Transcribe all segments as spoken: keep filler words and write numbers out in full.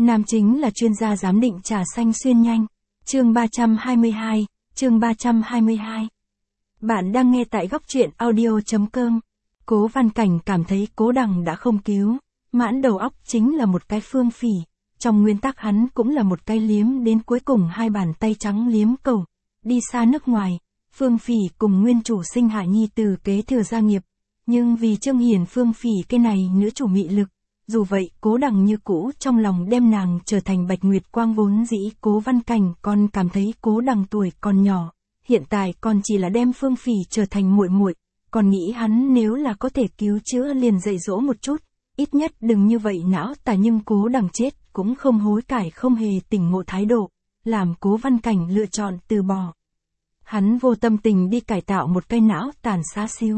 Nam chính là chuyên gia giám định trà xanh xuyên nhanh. Chương ba trăm hai mươi hai, chương ba trăm hai mươi hai. Bạn đang nghe tại góc truyện audio chấm com. Cố Văn Cảnh cảm thấy Cố Đằng đã không cứu, mãn đầu óc chính là một cái phương phỉ, trong nguyên tắc hắn cũng là một cái liếm đến cuối cùng hai bàn tay trắng liếm cầu, đi xa nước ngoài, phương phỉ cùng nguyên chủ sinh hạ nhi từ kế thừa gia nghiệp, nhưng vì Trương Hiền phương phỉ cái này nữ chủ mị lực, dù vậy Cố Đằng như cũ trong lòng đem nàng trở thành Bạch Nguyệt Quang vốn dĩ Cố Văn Cảnh còn cảm thấy Cố Đằng tuổi còn nhỏ, hiện tại còn chỉ là đem phương phỉ trở thành muội muội, còn nghĩ hắn nếu là có thể cứu chữa liền dạy dỗ một chút, ít nhất đừng như vậy não tà, nhưng Cố Đằng chết cũng không hối cải, không hề tỉnh ngộ thái độ, làm Cố Văn Cảnh lựa chọn từ bỏ. Hắn vô tâm tình đi cải tạo một cái não tàn xá xíu.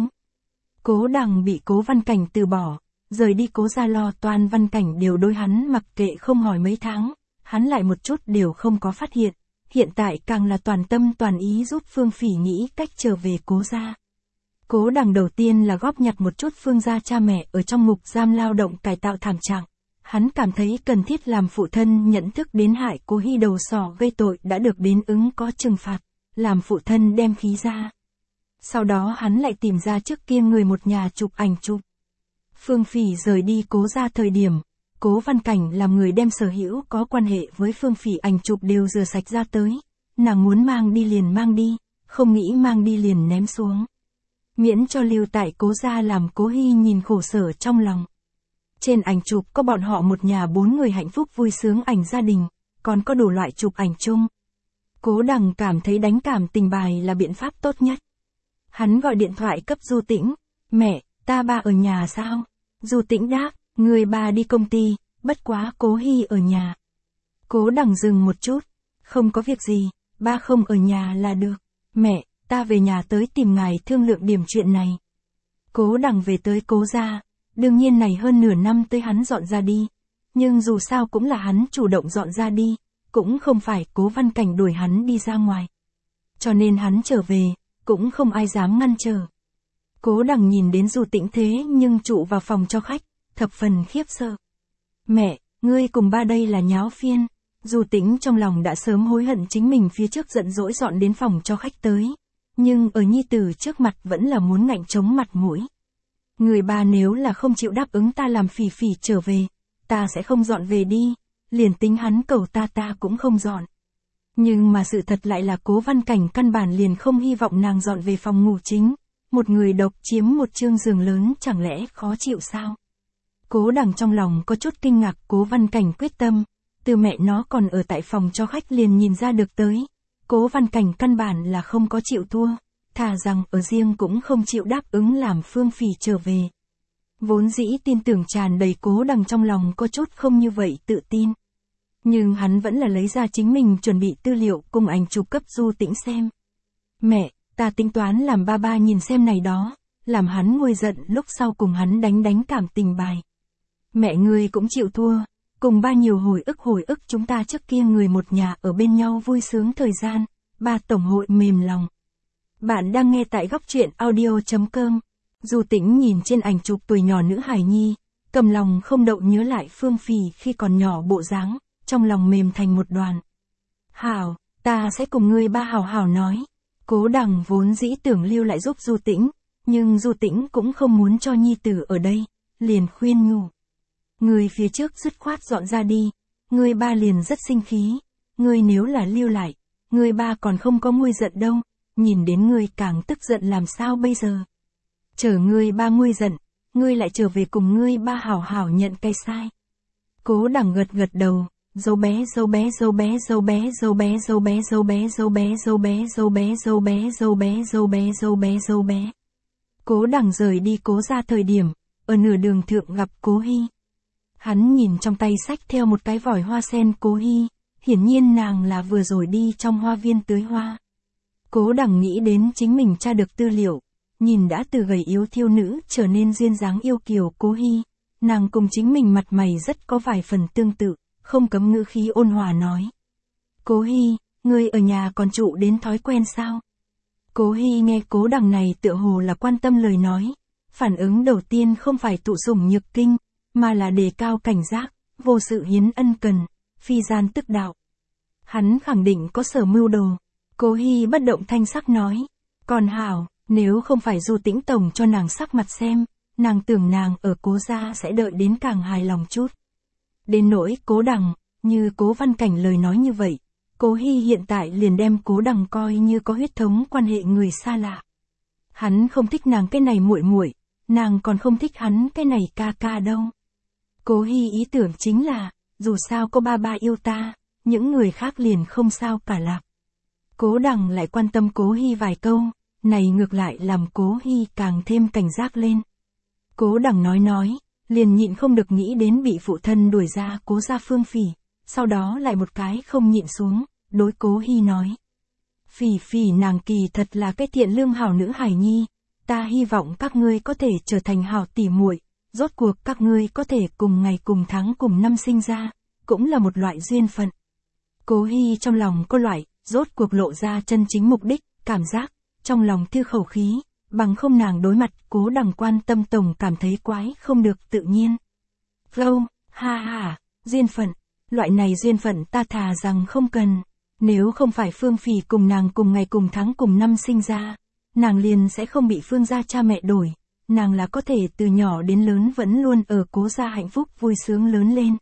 Cố Đằng bị Cố Văn Cảnh từ bỏ, rời đi Cố gia lo toan, Văn Cảnh đều đối hắn mặc kệ không hỏi mấy tháng, hắn lại một chút đều không có phát hiện, hiện tại càng là toàn tâm toàn ý giúp Phương Phỉ nghĩ cách trở về Cố gia. Cố Đằng đầu tiên là góp nhặt một chút Phương gia cha mẹ ở trong ngục giam lao động cải tạo thảm trạng, hắn cảm thấy cần thiết làm phụ thân nhận thức đến hại Cố Hy đầu sỏ gây tội đã được đến ứng có trừng phạt, làm phụ thân đem khí ra. Sau đó hắn lại tìm ra trước kia người một nhà chụp ảnh chụp. Phương Phỉ rời đi Cố gia thời điểm, Cố Văn Cảnh làm người đem sở hữu có quan hệ với Phương Phỉ ảnh chụp đều rửa sạch ra tới, nàng muốn mang đi liền mang đi, không nghĩ mang đi liền ném xuống. Miễn cho lưu tại Cố gia làm Cố Hy nhìn khổ sở trong lòng. Trên ảnh chụp có bọn họ một nhà bốn người hạnh phúc vui sướng ảnh gia đình, còn có đủ loại chụp ảnh chung. Cố Đằng cảm thấy đánh cảm tình bài là biện pháp tốt nhất. Hắn gọi điện thoại cấp Du Tĩnh, mẹ, ta ba ở nhà sao? Du Tĩnh đáp, người ba đi công ty, bất quá Cố Hy ở nhà. Cố Đằng dừng một chút, không có việc gì, ba không ở nhà là được. Mẹ, ta về nhà tới tìm ngài thương lượng điểm chuyện này. Cố Đằng về tới Cố gia, đương nhiên này hơn nửa năm tới hắn dọn ra đi, nhưng dù sao cũng là hắn chủ động dọn ra đi, cũng không phải Cố Văn Cảnh đuổi hắn đi ra ngoài. Cho nên hắn trở về, cũng không ai dám ngăn trở. Cố Đằng nhìn đến Du Tĩnh thế nhưng trụ vào phòng cho khách, thập phần khiếp sợ. Mẹ, ngươi cùng ba đây là nháo phiên. Du Tĩnh trong lòng đã sớm hối hận chính mình phía trước giận dỗi dọn đến phòng cho khách tới, nhưng ở nhi tử trước mặt vẫn là muốn ngạnh chống mặt mũi. Người ba nếu là không chịu đáp ứng ta làm Phỉ Phỉ trở về, ta sẽ không dọn về đi, liền tính hắn cầu ta ta cũng không dọn. Nhưng mà sự thật lại là Cố Văn Cảnh căn bản liền không hy vọng nàng dọn về phòng ngủ chính, một người độc chiếm một chương giường lớn chẳng lẽ khó chịu sao? Cố Đằng trong lòng có chút kinh ngạc, Cố Văn Cảnh quyết tâm, từ mẹ nó còn ở tại phòng cho khách liền nhìn ra được tới. Cố Văn Cảnh căn bản là không có chịu thua, thà rằng ở riêng cũng không chịu đáp ứng làm Phương Phỉ trở về. Vốn dĩ tin tưởng tràn đầy Cố Đằng trong lòng có chút không như vậy tự tin. Nhưng hắn vẫn là lấy ra chính mình chuẩn bị tư liệu cùng ảnh chụp cấp Du Tĩnh xem. Mẹ, ta tính toán làm ba ba nhìn xem này đó, làm hắn nguôi giận lúc sau cùng hắn đánh đánh cảm tình bài. Mẹ ngươi cũng chịu thua, cùng ba nhiều hồi ức hồi ức chúng ta trước kia người một nhà ở bên nhau vui sướng thời gian, ba tổng hội mềm lòng. Bạn đang nghe tại góc truyện audio chấm com. Du Tĩnh nhìn trên ảnh chụp tuổi nhỏ nữ hài nhi, cầm lòng không đậu nhớ lại Phương Phỉ khi còn nhỏ bộ dáng, trong lòng mềm thành một đoàn. Hảo, ta sẽ cùng ngươi ba hảo hảo nói. Cố Đằng vốn dĩ tưởng lưu lại giúp Du Tĩnh, nhưng Du Tĩnh cũng không muốn cho nhi tử ở đây, liền khuyên nhủ. Ngươi phía trước dứt khoát dọn ra đi, ngươi ba liền rất sinh khí, ngươi nếu là lưu lại, ngươi ba còn không có nguôi giận đâu, nhìn đến ngươi càng tức giận làm sao bây giờ. Chờ ngươi ba nguôi giận, ngươi lại trở về cùng ngươi ba hảo hảo nhận cái sai. Cố Đằng gật gật đầu. Dâu bé dâu bé dâu bé dâu bé dâu bé dâu bé dâu bé dâu bé dâu bé dâu bé dâu bé dâu bé dâu bé dâu bé dâu bé. Cố Đằng rời đi Cố gia thời điểm, ở nửa đường thượng gặp Cố Hy. Hắn nhìn trong tay xách theo một cái vòi hoa sen Cố Hy, hiển nhiên nàng là vừa rồi đi trong hoa viên tưới hoa. Cố Đằng nghĩ đến chính mình tra được tư liệu, nhìn đã từ gầy yếu thiêu nữ trở nên duyên dáng yêu kiều Cố Hy, nàng cùng chính mình mặt mày rất có vài phần tương tự. Không cấm ngữ khí ôn hòa nói. Cố Hy, ngươi ở nhà còn trụ đến thói quen sao? Cố Hy nghe Cố Đằng này tựa hồ là quan tâm lời nói. Phản ứng đầu tiên không phải tụ sủng nhược kinh, mà là đề cao cảnh giác, vô sự hiến ân cần, phi gian tức đạo. Hắn khẳng định có sở mưu đồ. Cố Hi bất động thanh sắc nói. Còn hảo, nếu không phải Du Tĩnh tổng cho nàng sắc mặt xem, nàng tưởng nàng ở Cố gia sẽ đợi đến càng hài lòng chút. Đến nỗi Cố Đằng, như Cố Văn Cảnh lời nói như vậy, Cố Hi hiện tại liền đem Cố Đằng coi như có huyết thống quan hệ người xa lạ. Hắn không thích nàng cái này muội muội, nàng còn không thích hắn cái này ca ca đâu. Cố Hi ý tưởng chính là, dù sao có ba ba yêu ta, những người khác liền không sao cả lạc. Cố Đằng lại quan tâm Cố Hi vài câu, này ngược lại làm Cố Hi càng thêm cảnh giác lên. Cố Đằng nói nói, liền nhịn không được nghĩ đến bị phụ thân đuổi ra Cố gia Phương Phỉ, sau đó lại một cái không nhịn xuống, đối Cố Hi nói. Phỉ Phỉ nàng kỳ thật là cái thiện lương hảo nữ hài nhi, ta hy vọng các ngươi có thể trở thành hảo tỉ muội, rốt cuộc các ngươi có thể cùng ngày cùng tháng cùng năm sinh ra, cũng là một loại duyên phận. Cố Hi trong lòng có loại, rốt cuộc lộ ra chân chính mục đích, cảm giác, trong lòng thư khẩu khí, bằng không nàng đối mặt Cố Đằng quan tâm tổng cảm thấy quái không được tự nhiên. Lâu, ha ha, duyên phận, loại này duyên phận ta thà rằng không cần, nếu không phải Phương Phỉ cùng nàng cùng ngày cùng tháng cùng năm sinh ra, nàng liền sẽ không bị Phương gia cha mẹ đổi, nàng là có thể từ nhỏ đến lớn vẫn luôn ở Cố gia hạnh phúc vui sướng lớn lên.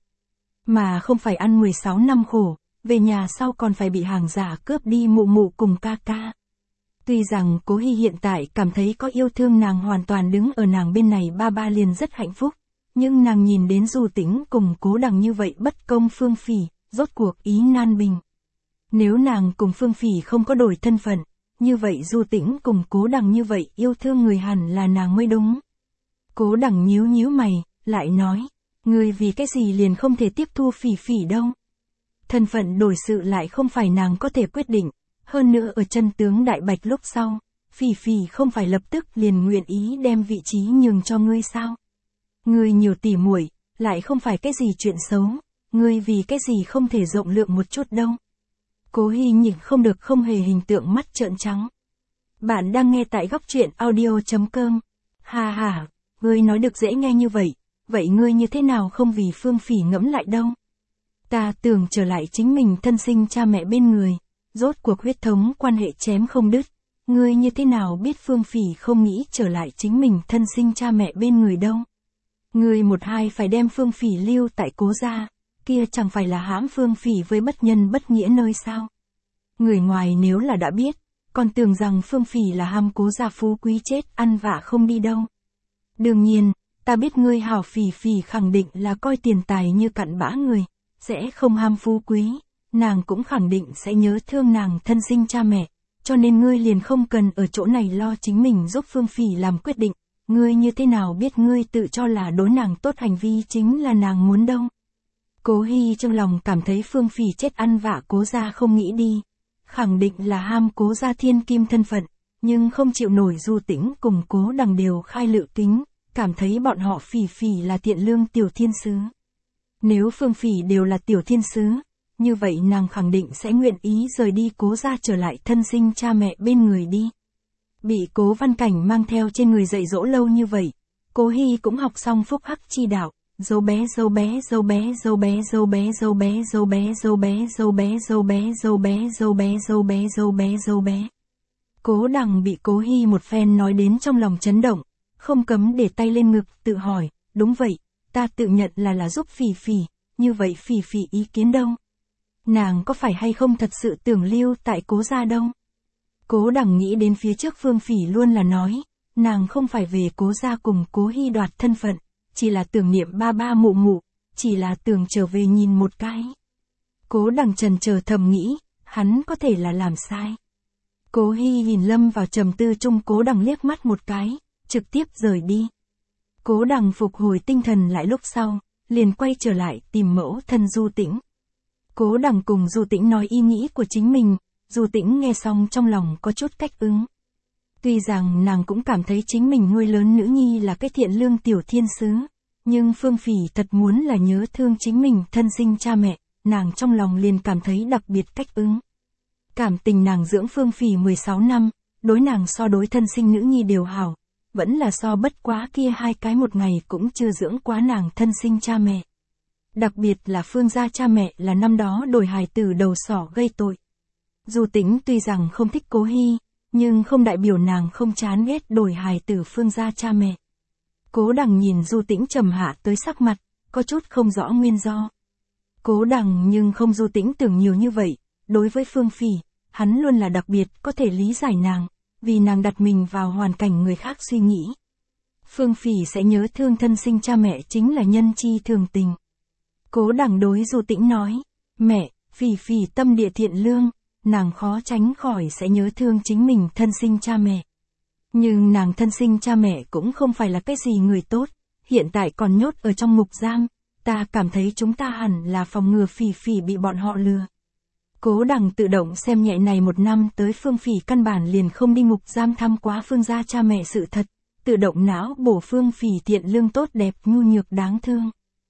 Mà không phải ăn mười sáu năm khổ, về nhà sau còn phải bị hàng giả cướp đi mụ mụ cùng ca ca. Tuy rằng Cố Hi hiện tại cảm thấy có yêu thương nàng hoàn toàn đứng ở nàng bên này ba ba liền rất hạnh phúc, nhưng nàng nhìn đến Du Tĩnh cùng Cố Đằng như vậy bất công Phương Phỉ, rốt cuộc ý nan bình. Nếu nàng cùng Phương Phỉ không có đổi thân phận, như vậy Du Tĩnh cùng Cố Đằng như vậy yêu thương người hẳn là nàng mới đúng. Cố Đằng nhíu nhíu mày, lại nói, ngươi vì cái gì liền không thể tiếp thu Phỉ Phỉ đâu. Thân phận đổi sự lại không phải nàng có thể quyết định, hơn nữa ở chân tướng đại bạch lúc sau, Phỉ Phỉ không phải lập tức liền nguyện ý đem vị trí nhường cho ngươi sao. Ngươi nhiều tỉ muội, lại không phải cái gì chuyện xấu, ngươi vì cái gì không thể rộng lượng một chút đâu. Cố Hi nhìn không được không hề hình tượng mắt trợn trắng. Bạn đang nghe tại góc truyện audio chấm com. Ha ha, ngươi nói được dễ nghe như vậy, vậy ngươi như thế nào không vì Phương Phỉ ngẫm lại đâu. Ta tưởng trở lại chính mình thân sinh cha mẹ bên người, rốt cuộc huyết thống quan hệ chém không đứt, ngươi như thế nào biết Phương Phỉ không nghĩ trở lại chính mình thân sinh cha mẹ bên người đâu. Ngươi một hai phải đem Phương Phỉ lưu tại Cố gia, kia chẳng phải là hãm Phương Phỉ với bất nhân bất nghĩa nơi sao. Người ngoài nếu là đã biết, còn tưởng rằng Phương Phỉ là ham Cố gia phú quý chết ăn vạ không đi đâu. Đương nhiên, ta biết ngươi hảo Phỉ Phỉ khẳng định là coi tiền tài như cặn bã người, sẽ không ham phú quý, nàng cũng khẳng định sẽ nhớ thương nàng thân sinh cha mẹ, cho nên ngươi liền không cần ở chỗ này lo chính mình giúp Phương Phỉ làm quyết định, ngươi như thế nào biết ngươi tự cho là đối nàng tốt hành vi chính là nàng muốn đâu. Cố Hi trong lòng cảm thấy Phương Phỉ chết ăn vạ Cố gia không nghĩ đi, khẳng định là ham Cố gia thiên kim thân phận, nhưng không chịu nổi Du Tĩnh cùng Cố Đằng đều khai lự kính, cảm thấy bọn họ Phỉ Phỉ là thiện lương tiểu thiên sứ. Nếu Phương Phỉ đều là tiểu thiên sứ, như vậy nàng khẳng định sẽ nguyện ý rời đi Cố gia trở lại thân sinh cha mẹ bên người đi. Bị Cố Văn Cảnh mang theo trên người dạy dỗ lâu như vậy, Cố Hi cũng học xong phúc hắc chi đạo, dâu bé dâu bé dâu bé dâu bé dâu bé dâu bé dâu bé dâu bé dâu bé dâu bé dâu bé dâu bé dâu bé dâu bé dâu bé. Cố Đằng bị Cố Hi một phen nói đến trong lòng chấn động, không cấm để tay lên ngực, tự hỏi, đúng vậy, ta tự nhận là là giúp Phỉ Phỉ, như vậy Phỉ Phỉ ý kiến đâu? Nàng có phải hay không thật sự tưởng lưu tại Cố gia đâu? Cố Đằng nghĩ đến phía trước Phương Phỉ luôn là nói, nàng không phải về Cố gia cùng Cố Hi đoạt thân phận, chỉ là tưởng niệm ba ba mụ mụ, chỉ là tưởng trở về nhìn một cái. Cố Đằng trần chờ thầm nghĩ, hắn có thể là làm sai. Cố Hi nhìn lâm vào trầm tư chung Cố Đằng liếc mắt một cái, trực tiếp rời đi. Cố Đằng phục hồi tinh thần lại lúc sau, liền quay trở lại tìm mẫu thân Du Tĩnh. Cố Đằng cùng Du Tĩnh nói ý nghĩ của chính mình, Du Tĩnh nghe xong trong lòng có chút cách ứng. Tuy rằng nàng cũng cảm thấy chính mình nuôi lớn nữ nhi là cái thiện lương tiểu thiên sứ, nhưng Phương Phỉ thật muốn là nhớ thương chính mình thân sinh cha mẹ, nàng trong lòng liền cảm thấy đặc biệt cách ứng. Cảm tình nàng dưỡng Phương Phỉ mười sáu năm, đối nàng so đối thân sinh nữ nhi đều hảo, vẫn là so bất quá kia hai cái một ngày cũng chưa dưỡng quá nàng thân sinh cha mẹ. Đặc biệt là Phương gia cha mẹ là năm đó đổi hài tử đầu sỏ gây tội. Du Tĩnh tuy rằng không thích Cố Hy, nhưng không đại biểu nàng không chán ghét đổi hài tử Phương gia cha mẹ. Cố Đằng nhìn Du Tĩnh trầm hạ tới sắc mặt, có chút không rõ nguyên do. Cố Đằng nhưng không Du Tĩnh tưởng nhiều như vậy, đối với Phương Phỉ, hắn luôn là đặc biệt có thể lý giải nàng, vì nàng đặt mình vào hoàn cảnh người khác suy nghĩ. Phương Phỉ sẽ nhớ thương thân sinh cha mẹ chính là nhân chi thường tình. Cố Đằng đối Du Tĩnh nói, mẹ, Phỉ Phỉ tâm địa thiện lương, nàng khó tránh khỏi sẽ nhớ thương chính mình thân sinh cha mẹ. Nhưng nàng thân sinh cha mẹ cũng không phải là cái gì người tốt, hiện tại còn nhốt ở trong ngục giam, ta cảm thấy chúng ta hẳn là phòng ngừa Phỉ Phỉ bị bọn họ lừa. Cố Đằng tự động xem nhẹ này một năm tới Phương Phỉ căn bản liền không đi ngục giam thăm quá Phương gia cha mẹ sự thật, tự động não bổ Phương Phỉ thiện lương tốt đẹp nhu nhược đáng thương.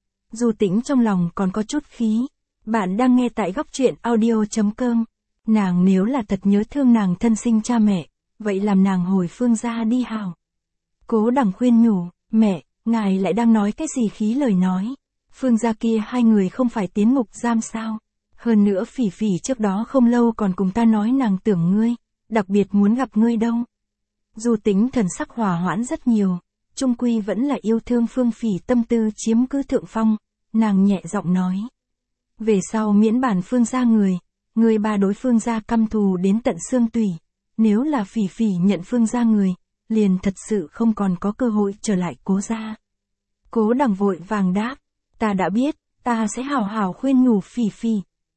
Du Tĩnh trong lòng còn có chút khí, bạn đang nghe tại góc truyện audio chấm com. Nàng nếu là thật nhớ thương nàng thân sinh cha mẹ, vậy làm nàng hồi Phương gia đi hào. Cố Đằng khuyên nhủ, mẹ, ngài lại đang nói cái gì khí lời nói. Phương gia kia hai người không phải tiến ngục giam sao? Hơn nữa Phỉ Phỉ trước đó không lâu còn cùng ta nói nàng tưởng ngươi, đặc biệt muốn gặp ngươi đâu. Du Tĩnh thần sắc hòa hoãn rất nhiều, chung quy vẫn là yêu thương Phương Phỉ tâm tư chiếm cứ thượng phong, nàng nhẹ giọng nói. Về sau miễn bản Phương gia người, người bà đối Phương gia căm thù đến tận xương tủy, nếu là Phỉ Phỉ nhận Phương gia người, liền thật sự không còn có cơ hội trở lại Cố gia. Cố Đằng vội vàng đáp, ta đã biết, ta sẽ hào hào khuyên nhủ Phỉ Phỉ.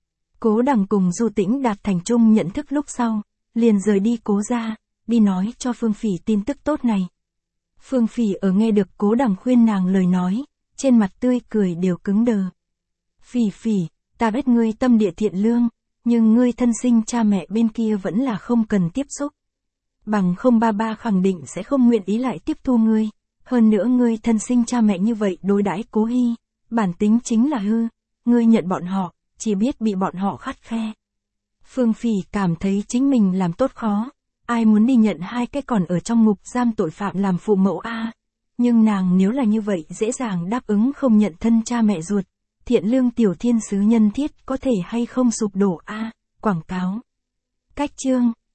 Cố Đằng cùng Du Tĩnh đạt thành chung nhận thức lúc sau, liền rời đi Cố gia, đi nói cho Phương Phỉ tin tức tốt này. Phương Phỉ ở nghe được Cố Đằng khuyên nàng lời nói, trên mặt tươi cười đều cứng đờ. Phỉ Phỉ, ta biết ngươi tâm địa thiện lương, nhưng ngươi thân sinh cha mẹ bên kia vẫn là không cần tiếp xúc. Bằng không ba ba khẳng định sẽ không nguyện ý lại tiếp thu ngươi, hơn nữa ngươi thân sinh cha mẹ như vậy đối đãi Cố Hy, bản tính chính là hư, ngươi nhận bọn họ, chỉ biết bị bọn họ khắt khe. Phương Phỉ cảm thấy chính mình làm tốt khó, ai muốn đi nhận hai cái còn ở trong ngục giam tội phạm làm phụ mẫu a? Nhưng nàng nếu là như vậy dễ dàng đáp ứng không nhận thân cha mẹ ruột, thiện lương tiểu thiên sứ nhân thiết có thể hay không sụp đổ a? Quảng cáo. Cách chương